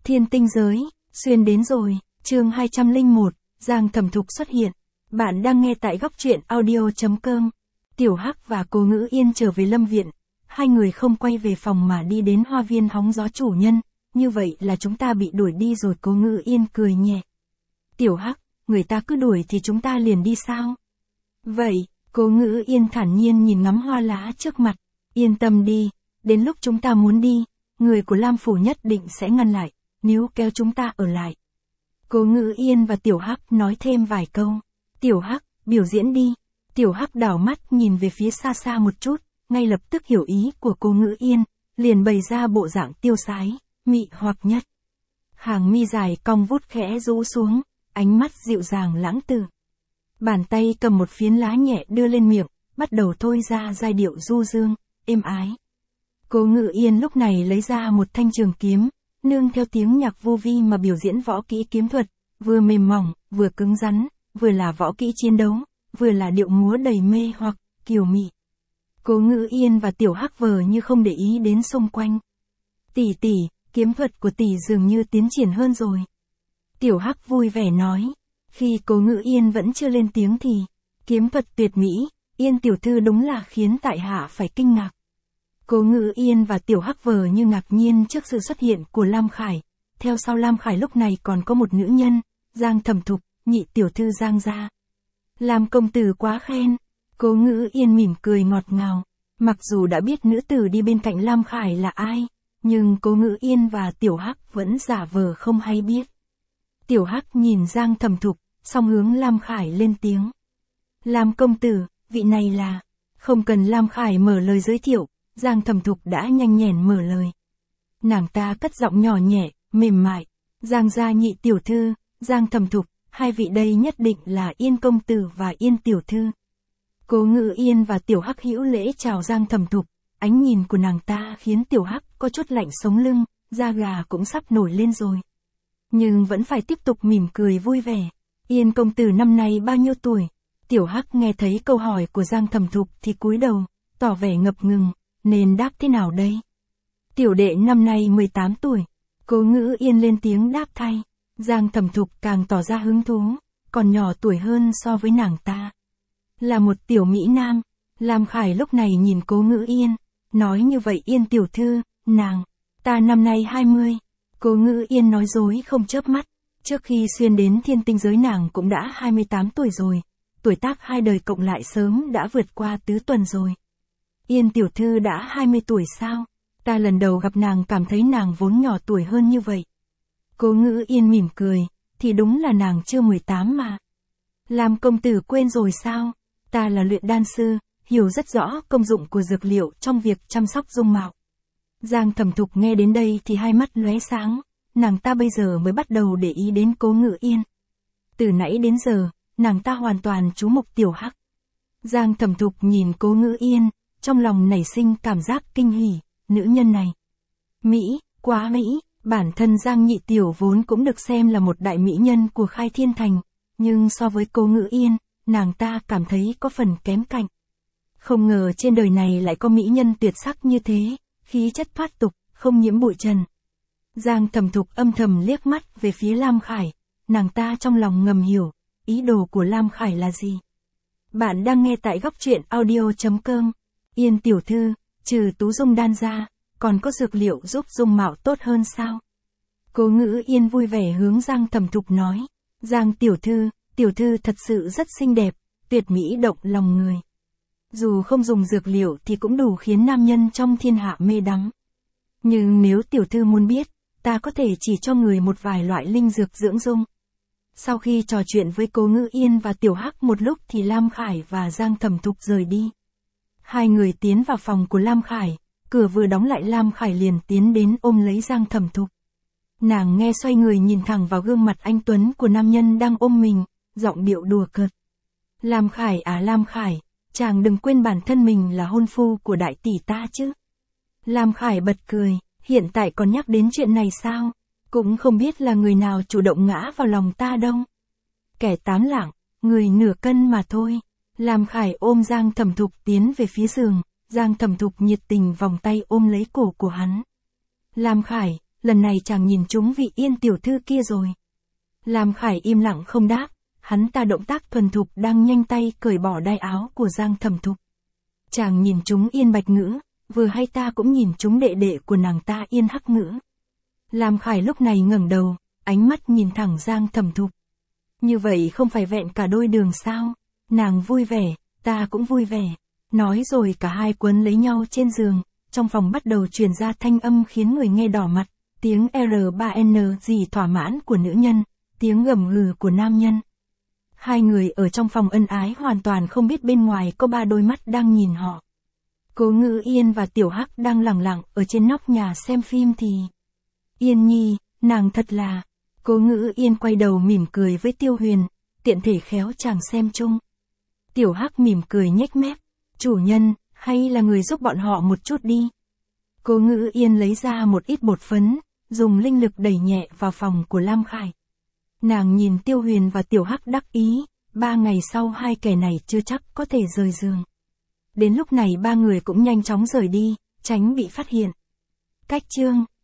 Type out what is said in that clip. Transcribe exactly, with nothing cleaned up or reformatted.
Thiên tinh giới, xuyên đến rồi, chương hai trăm lẻ một, Giang Thẩm Thục xuất hiện. Bạn đang nghe tại góc truyện audio chấm com. Tiểu Hắc và Cố Ngữ Yên trở về lâm viện. Hai người không quay về phòng mà đi đến hoa viên hóng gió chủ nhân. Như vậy là chúng ta bị đuổi đi rồi. Cố Ngữ Yên cười nhẹ. Tiểu Hắc, người ta cứ đuổi thì chúng ta liền đi sao? Vậy, Cố Ngữ Yên thản nhiên nhìn ngắm hoa lá trước mặt. Yên tâm đi, đến lúc chúng ta muốn đi, người của Lam Phủ nhất định sẽ ngăn lại, nếu kéo chúng ta ở lại. Cố Ngữ Yên và Tiểu Hắc nói thêm vài câu. Tiểu Hắc, biểu diễn đi. Tiểu Hắc đảo mắt nhìn về phía xa xa một chút, ngay lập tức hiểu ý của Cố Ngữ Yên, liền bày ra bộ dạng tiêu sái, mị hoặc nhất. Hàng mi dài cong vút khẽ rũ xuống, ánh mắt dịu dàng lãng tử. Bàn tay cầm một phiến lá nhẹ đưa lên miệng, bắt đầu thôi ra giai điệu du dương, êm ái. Cố Ngữ Yên lúc này lấy ra một thanh trường kiếm, nương theo tiếng nhạc vô vi mà biểu diễn võ kỹ kiếm thuật, vừa mềm mỏng, vừa cứng rắn, vừa là võ kỹ chiến đấu, vừa là điệu múa đầy mê hoặc, kiều mị. Cố Ngữ Yên và Tiểu Hắc vờ như không để ý đến xung quanh. Tỷ tỷ, kiếm thuật của tỷ dường như tiến triển hơn rồi. Tiểu Hắc vui vẻ nói. Khi Cố Ngữ Yên vẫn chưa lên tiếng thì, kiếm thuật tuyệt mỹ, Yên tiểu thư đúng là khiến tại hạ phải kinh ngạc. Cố Ngữ Yên và Tiểu Hắc vờ như ngạc nhiên trước sự xuất hiện của Lam Khải. Theo sau Lam Khải lúc này còn có một nữ nhân, Giang Thẩm Thục, nhị tiểu thư Giang gia. Lam công tử quá khen. Cố Ngữ Yên mỉm cười ngọt ngào. Mặc dù đã biết nữ tử đi bên cạnh Lam Khải là ai, nhưng Cố Ngữ Yên và Tiểu Hắc vẫn giả vờ không hay biết. Tiểu Hắc nhìn Giang Thẩm Thục, song hướng Lam Khải lên tiếng. Lam công tử, vị này là... Không cần Lam Khải mở lời giới thiệu, Giang Thẩm Thục đã nhanh nhẹn mở lời. Nàng ta cất giọng nhỏ nhẹ, mềm mại. Giang gia nhị tiểu thư, Giang Thẩm Thục, hai vị đây nhất định là Yên công tử và Yên tiểu thư. Cố Ngữ Yên và Tiểu Hắc hữu lễ chào Giang Thẩm Thục, ánh nhìn của nàng ta khiến Tiểu Hắc có chút lạnh sống lưng, da gà cũng sắp nổi lên rồi. Nhưng vẫn phải tiếp tục mỉm cười vui vẻ. Yên công tử năm nay bao nhiêu tuổi? Tiểu Hắc nghe thấy câu hỏi của Giang Thẩm Thục thì cúi đầu, tỏ vẻ ngập ngừng, nên đáp thế nào đây? Tiểu đệ năm nay mười tám tuổi. Cố Ngữ Yên lên tiếng đáp thay. Giang Thẩm Thục càng tỏ ra hứng thú, còn nhỏ tuổi hơn so với nàng ta. Là một tiểu mỹ nam. Lam Khải lúc này nhìn Cố Ngữ Yên, nói như vậy Yên tiểu thư, nàng, ta năm nay hai mươi. Cố Ngữ Yên nói dối không chớp mắt. Trước khi xuyên đến thiên tinh giới nàng cũng đã hai mươi tám tuổi rồi. Tuổi tác hai đời cộng lại sớm đã vượt qua tứ tuần rồi. Yên tiểu thư đã hai mươi tuổi sao? Ta lần đầu gặp nàng cảm thấy nàng vốn nhỏ tuổi hơn như vậy. Cố Ngữ Yên mỉm cười, thì đúng là nàng chưa mười tám mà. Lam công tử quên rồi sao? Ta là luyện đan sư, hiểu rất rõ công dụng của dược liệu trong việc chăm sóc dung mạo. Giang Thẩm Thục nghe đến đây thì hai mắt lóe sáng, nàng ta bây giờ mới bắt đầu để ý đến Cố Ngữ Yên. Từ nãy đến giờ, nàng ta hoàn toàn chú mục Tiểu Hắc. Giang Thẩm Thục nhìn Cố Ngữ Yên, trong lòng nảy sinh cảm giác kinh hỉ, nữ nhân này. Mỹ, quá Mỹ, bản thân Giang nhị tiểu vốn cũng được xem là một đại mỹ nhân của Khai Thiên Thành, nhưng so với Cố Ngữ Yên, nàng ta cảm thấy có phần kém cạnh. Không ngờ trên đời này lại có mỹ nhân tuyệt sắc như thế, khí chất thoát tục, không nhiễm bụi trần. Giang Thẩm Thục âm thầm liếc mắt về phía Lam Khải, nàng ta trong lòng ngầm hiểu, ý đồ của Lam Khải là gì. Bạn đang nghe tại góc truyện audio chấm com. Yên tiểu thư, trừ tú dung đan ra, còn có dược liệu giúp dung mạo tốt hơn sao? Cố Ngữ Yên vui vẻ hướng Giang Thẩm Thục nói. Giang tiểu thư, tiểu thư thật sự rất xinh đẹp, tuyệt mỹ động lòng người. Dù không dùng dược liệu thì cũng đủ khiến nam nhân trong thiên hạ mê đắm. Nhưng nếu tiểu thư muốn biết, ta có thể chỉ cho người một vài loại linh dược dưỡng dung. Sau khi trò chuyện với Cố Ngữ Yên và Tiểu Hắc một lúc thì Lam Khải và Giang Thẩm Thục rời đi. Hai người tiến vào phòng của Lam Khải, cửa vừa đóng lại Lam Khải liền tiến đến ôm lấy Giang Thẩm Thục. Nàng nghe xoay người nhìn thẳng vào gương mặt anh tuấn của nam nhân đang ôm mình, giọng điệu đùa cợt. Lam Khải à Lam Khải, chàng đừng quên bản thân mình là hôn phu của đại tỷ ta chứ. Lam Khải bật cười, hiện tại còn nhắc đến chuyện này sao? Cũng không biết là người nào chủ động ngã vào lòng ta đâu. Kẻ tám lạng, người nửa cân mà thôi. Lam Khải ôm Giang Thẩm Thục tiến về phía giường, Giang Thẩm Thục nhiệt tình vòng tay ôm lấy cổ của hắn. Lam Khải, lần này chàng nhìn trúng vị Yên tiểu thư kia rồi. Lam Khải im lặng không đáp, hắn ta động tác thuần thục đang nhanh tay cởi bỏ đai áo của Giang Thẩm Thục. Chàng nhìn trúng Yên Bạch Ngữ, vừa hay ta cũng nhìn trúng đệ đệ của nàng ta Yên Hắc Ngữ. Lam Khải lúc này ngẩng đầu, ánh mắt nhìn thẳng Giang Thẩm Thục. Như vậy không phải vẹn cả đôi đường sao? Nàng vui vẻ, ta cũng vui vẻ. Nói rồi cả hai quấn lấy nhau trên giường, trong phòng bắt đầu truyền ra thanh âm khiến người nghe đỏ mặt, tiếng R ba N gì thỏa mãn của nữ nhân, tiếng gầm gừ của nam nhân. Hai người ở trong phòng ân ái hoàn toàn không biết bên ngoài có ba đôi mắt đang nhìn họ. Cố Ngữ Yên và Tiểu Hắc đang lẳng lặng ở trên nóc nhà xem phim thì... Yên Nhi, nàng thật là... Cố Ngữ Yên quay đầu mỉm cười với Tiêu Huyền, tiện thể khéo chàng xem chung. Tiểu Hắc mỉm cười nhếch mép, chủ nhân, hay là người giúp bọn họ một chút đi. Cố Ngữ Yên lấy ra một ít bột phấn, dùng linh lực đẩy nhẹ vào phòng của Lam Khải. Nàng nhìn Tiêu Huyền và Tiểu Hắc đắc ý, ba ngày sau hai kẻ này chưa chắc có thể rời giường. Đến lúc này ba người cũng nhanh chóng rời đi, tránh bị phát hiện. Cách chương